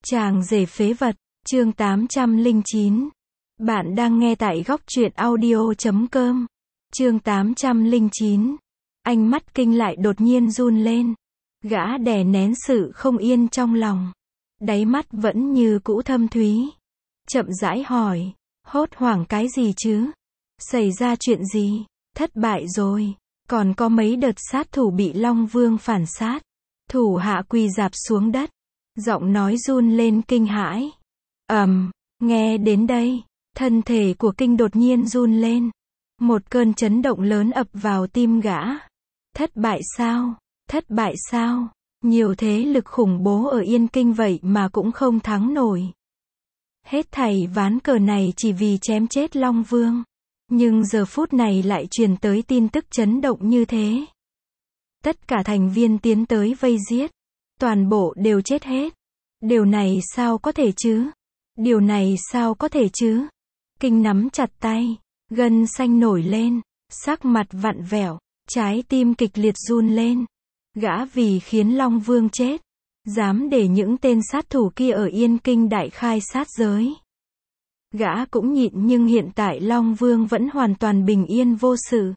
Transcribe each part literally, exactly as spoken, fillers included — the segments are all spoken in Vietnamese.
Chàng rể phế vật, chương tám trăm lẻ chín. Bạn đang nghe tại góc truyện audio chấm com. Chương tám trăm lẻ chín. Ánh mắt Kinh lại đột nhiên run lên. Gã đè nén sự không yên trong lòng. Đáy mắt vẫn như cũ thâm thúy. Chậm rãi hỏi, hốt hoảng cái gì chứ? Xảy ra chuyện gì? Thất bại rồi. Còn có mấy đợt sát thủ bị Long Vương phản sát. Thủ hạ quỳ rạp xuống đất. Giọng nói run lên kinh hãi. Ầm, um, nghe đến đây, thân thể của Kinh đột nhiên run lên. Một cơn chấn động lớn ập vào tim gã. Thất bại sao? Thất bại sao? Nhiều thế lực khủng bố ở Yên Kinh vậy mà cũng không thắng nổi. Hết thảy ván cờ này chỉ vì chém chết Long Vương. Nhưng giờ phút này lại truyền tới tin tức chấn động như thế. Tất cả thành viên tiến tới vây giết. Toàn bộ đều chết hết. Điều này sao có thể chứ? Điều này sao có thể chứ? Kinh nắm chặt tay, gân xanh nổi lên, sắc mặt vặn vẹo, trái tim kịch liệt run lên. Gã vì khiến Long Vương chết, dám để những tên sát thủ kia ở Yên Kinh đại khai sát giới. Gã cũng nhịn nhưng hiện tại Long Vương vẫn hoàn toàn bình yên vô sự.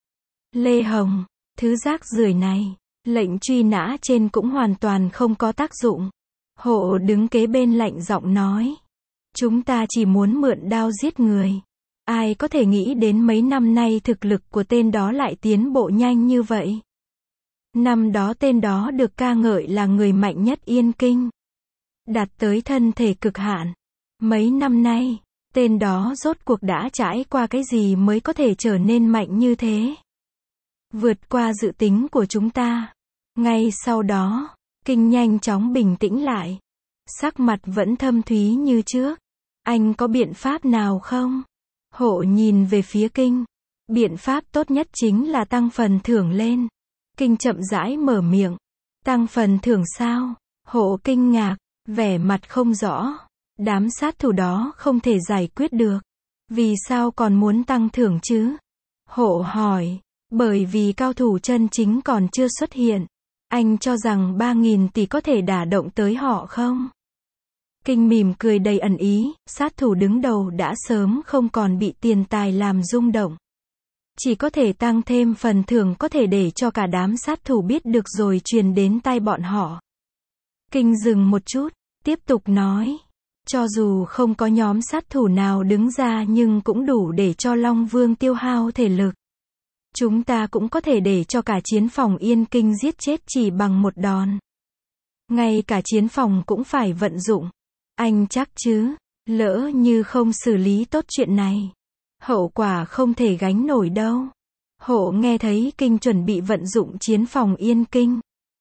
Lê Hồng, thứ rác rưởi này, lệnh truy nã trên cũng hoàn toàn không có tác dụng. Hộ đứng kế bên lạnh giọng nói. Chúng ta chỉ muốn mượn đao giết người. Ai có thể nghĩ đến mấy năm nay thực lực của tên đó lại tiến bộ nhanh như vậy. Năm đó tên đó được ca ngợi là người mạnh nhất Yên Kinh. Đạt tới thân thể cực hạn. Mấy năm nay, tên đó rốt cuộc đã trải qua cái gì mới có thể trở nên mạnh như thế. Vượt qua dự tính của chúng ta. Ngay sau đó, Kinh nhanh chóng bình tĩnh lại. Sắc mặt vẫn thâm thúy như trước. Anh có biện pháp nào không? Hộ nhìn về phía Kinh. Biện pháp tốt nhất chính là tăng phần thưởng lên. Kinh chậm rãi mở miệng. Tăng phần thưởng sao? Hộ kinh ngạc, vẻ mặt không rõ. Đám sát thủ đó không thể giải quyết được. Vì sao còn muốn tăng thưởng chứ? Hộ hỏi. Bởi vì cao thủ chân chính còn chưa xuất hiện. Anh cho rằng ba nghìn tỷ có thể đả động tới họ không? Kinh mỉm cười đầy ẩn ý, sát thủ đứng đầu đã sớm không còn bị tiền tài làm rung động. Chỉ có thể tăng thêm phần thưởng có thể để cho cả đám sát thủ biết được rồi truyền đến tai bọn họ. Kinh dừng một chút, tiếp tục nói. Cho dù không có nhóm sát thủ nào đứng ra nhưng cũng đủ để cho Long Vương tiêu hao thể lực. Chúng ta cũng có thể để cho cả chiến phòng Yên Kinh giết chết chỉ bằng một đòn. Ngay cả chiến phòng cũng phải vận dụng. Anh chắc chứ? Lỡ như không xử lý tốt chuyện này, hậu quả không thể gánh nổi đâu. Hộ nghe thấy Kinh chuẩn bị vận dụng chiến phòng Yên Kinh.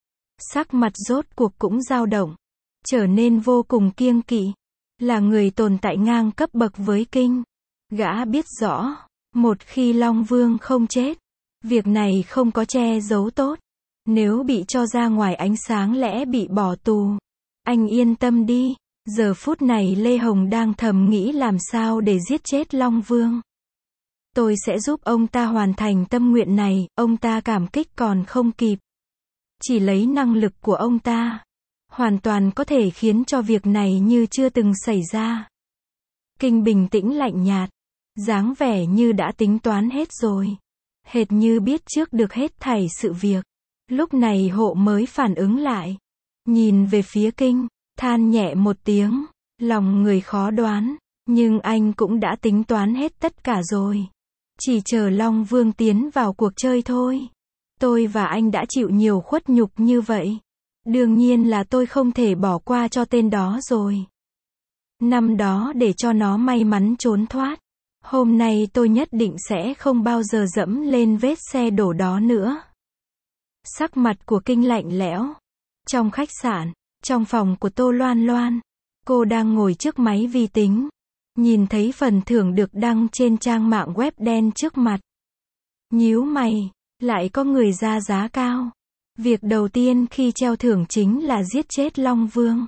Sắc mặt rốt cuộc cũng dao động. Trở nên vô cùng kiêng kỵ. Là người tồn tại ngang cấp bậc với Kinh. Gã biết rõ, một khi Long Vương không chết, việc này không có che giấu tốt. Nếu bị cho ra ngoài ánh sáng lẽ bị bỏ tù. Anh yên tâm đi. Giờ phút này Lê Hồng đang thầm nghĩ làm sao để giết chết Long Vương. Tôi sẽ giúp ông ta hoàn thành tâm nguyện này, ông ta cảm kích còn không kịp. Chỉ lấy năng lực của ông ta, hoàn toàn có thể khiến cho việc này như chưa từng xảy ra. Kinh bình tĩnh lạnh nhạt, dáng vẻ như đã tính toán hết rồi. Hệt như biết trước được hết thảy sự việc. Lúc này Hộ mới phản ứng lại. Nhìn về phía Kinh. Than nhẹ một tiếng, lòng người khó đoán, nhưng anh cũng đã tính toán hết tất cả rồi. Chỉ chờ Long Vương tiến vào cuộc chơi thôi. Tôi và anh đã chịu nhiều khuất nhục như vậy. Đương nhiên là tôi không thể bỏ qua cho tên đó rồi. Năm đó để cho nó may mắn trốn thoát. Hôm nay tôi nhất định sẽ không bao giờ dẫm lên vết xe đổ đó nữa. Sắc mặt của Kinh lạnh lẽo. Trong khách sạn. Trong phòng của Tô Loan Loan, cô đang ngồi trước máy vi tính, nhìn thấy phần thưởng được đăng trên trang mạng web đen trước mặt. Nhíu mày, lại có người ra giá cao. Việc đầu tiên khi treo thưởng chính là giết chết Long Vương.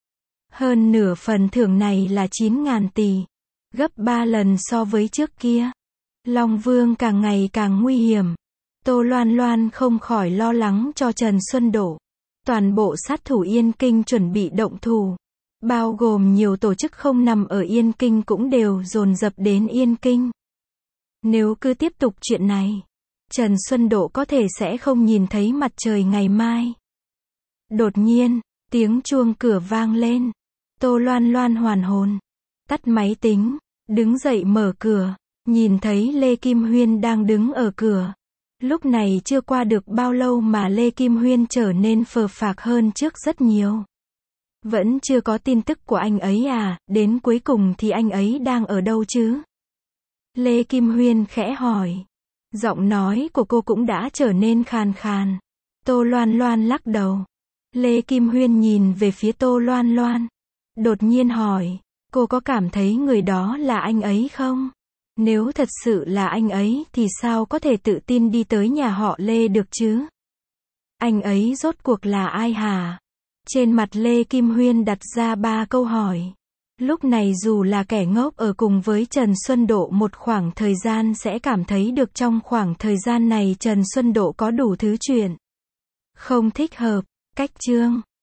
Hơn nửa phần thưởng này là chín ngàn tỷ, gấp ba lần so với trước kia. Long Vương càng ngày càng nguy hiểm. Tô Loan Loan không khỏi lo lắng cho Trần Xuân Đỗ. Toàn bộ sát thủ Yên Kinh chuẩn bị động thủ. bao gồm nhiều tổ chức không nằm ở Yên Kinh cũng đều dồn dập đến Yên Kinh. Nếu cứ tiếp tục chuyện này, Trần Xuân Độ có thể sẽ không nhìn thấy mặt trời ngày mai. Đột nhiên, tiếng chuông cửa vang lên. Tô Loan Loan hoàn hồn, tắt máy tính, đứng dậy mở cửa, nhìn thấy Lê Kim Huyên đang đứng ở cửa. Lúc này chưa qua được bao lâu mà Lê Kim Huyên trở nên phờ phạc hơn trước rất nhiều. Vẫn chưa có tin tức của anh ấy à, đến cuối cùng thì anh ấy đang ở đâu chứ? Lê Kim Huyên khẽ hỏi. Giọng nói của cô cũng đã trở nên khàn khàn. Tô Loan Loan lắc đầu. Lê Kim Huyên nhìn về phía Tô Loan Loan. Đột nhiên hỏi, cô có cảm thấy người đó là anh ấy không? Nếu thật sự là anh ấy thì sao có thể tự tin đi tới nhà họ Lê được chứ? Anh ấy rốt cuộc là ai hả? Trên mặt Lê Kim Huyên đặt ra ba câu hỏi. Lúc này dù là kẻ ngốc ở cùng với Trần Xuân Độ một khoảng thời gian sẽ cảm thấy được trong khoảng thời gian này Trần Xuân Độ có đủ thứ chuyện. Không thích hợp, cách chương.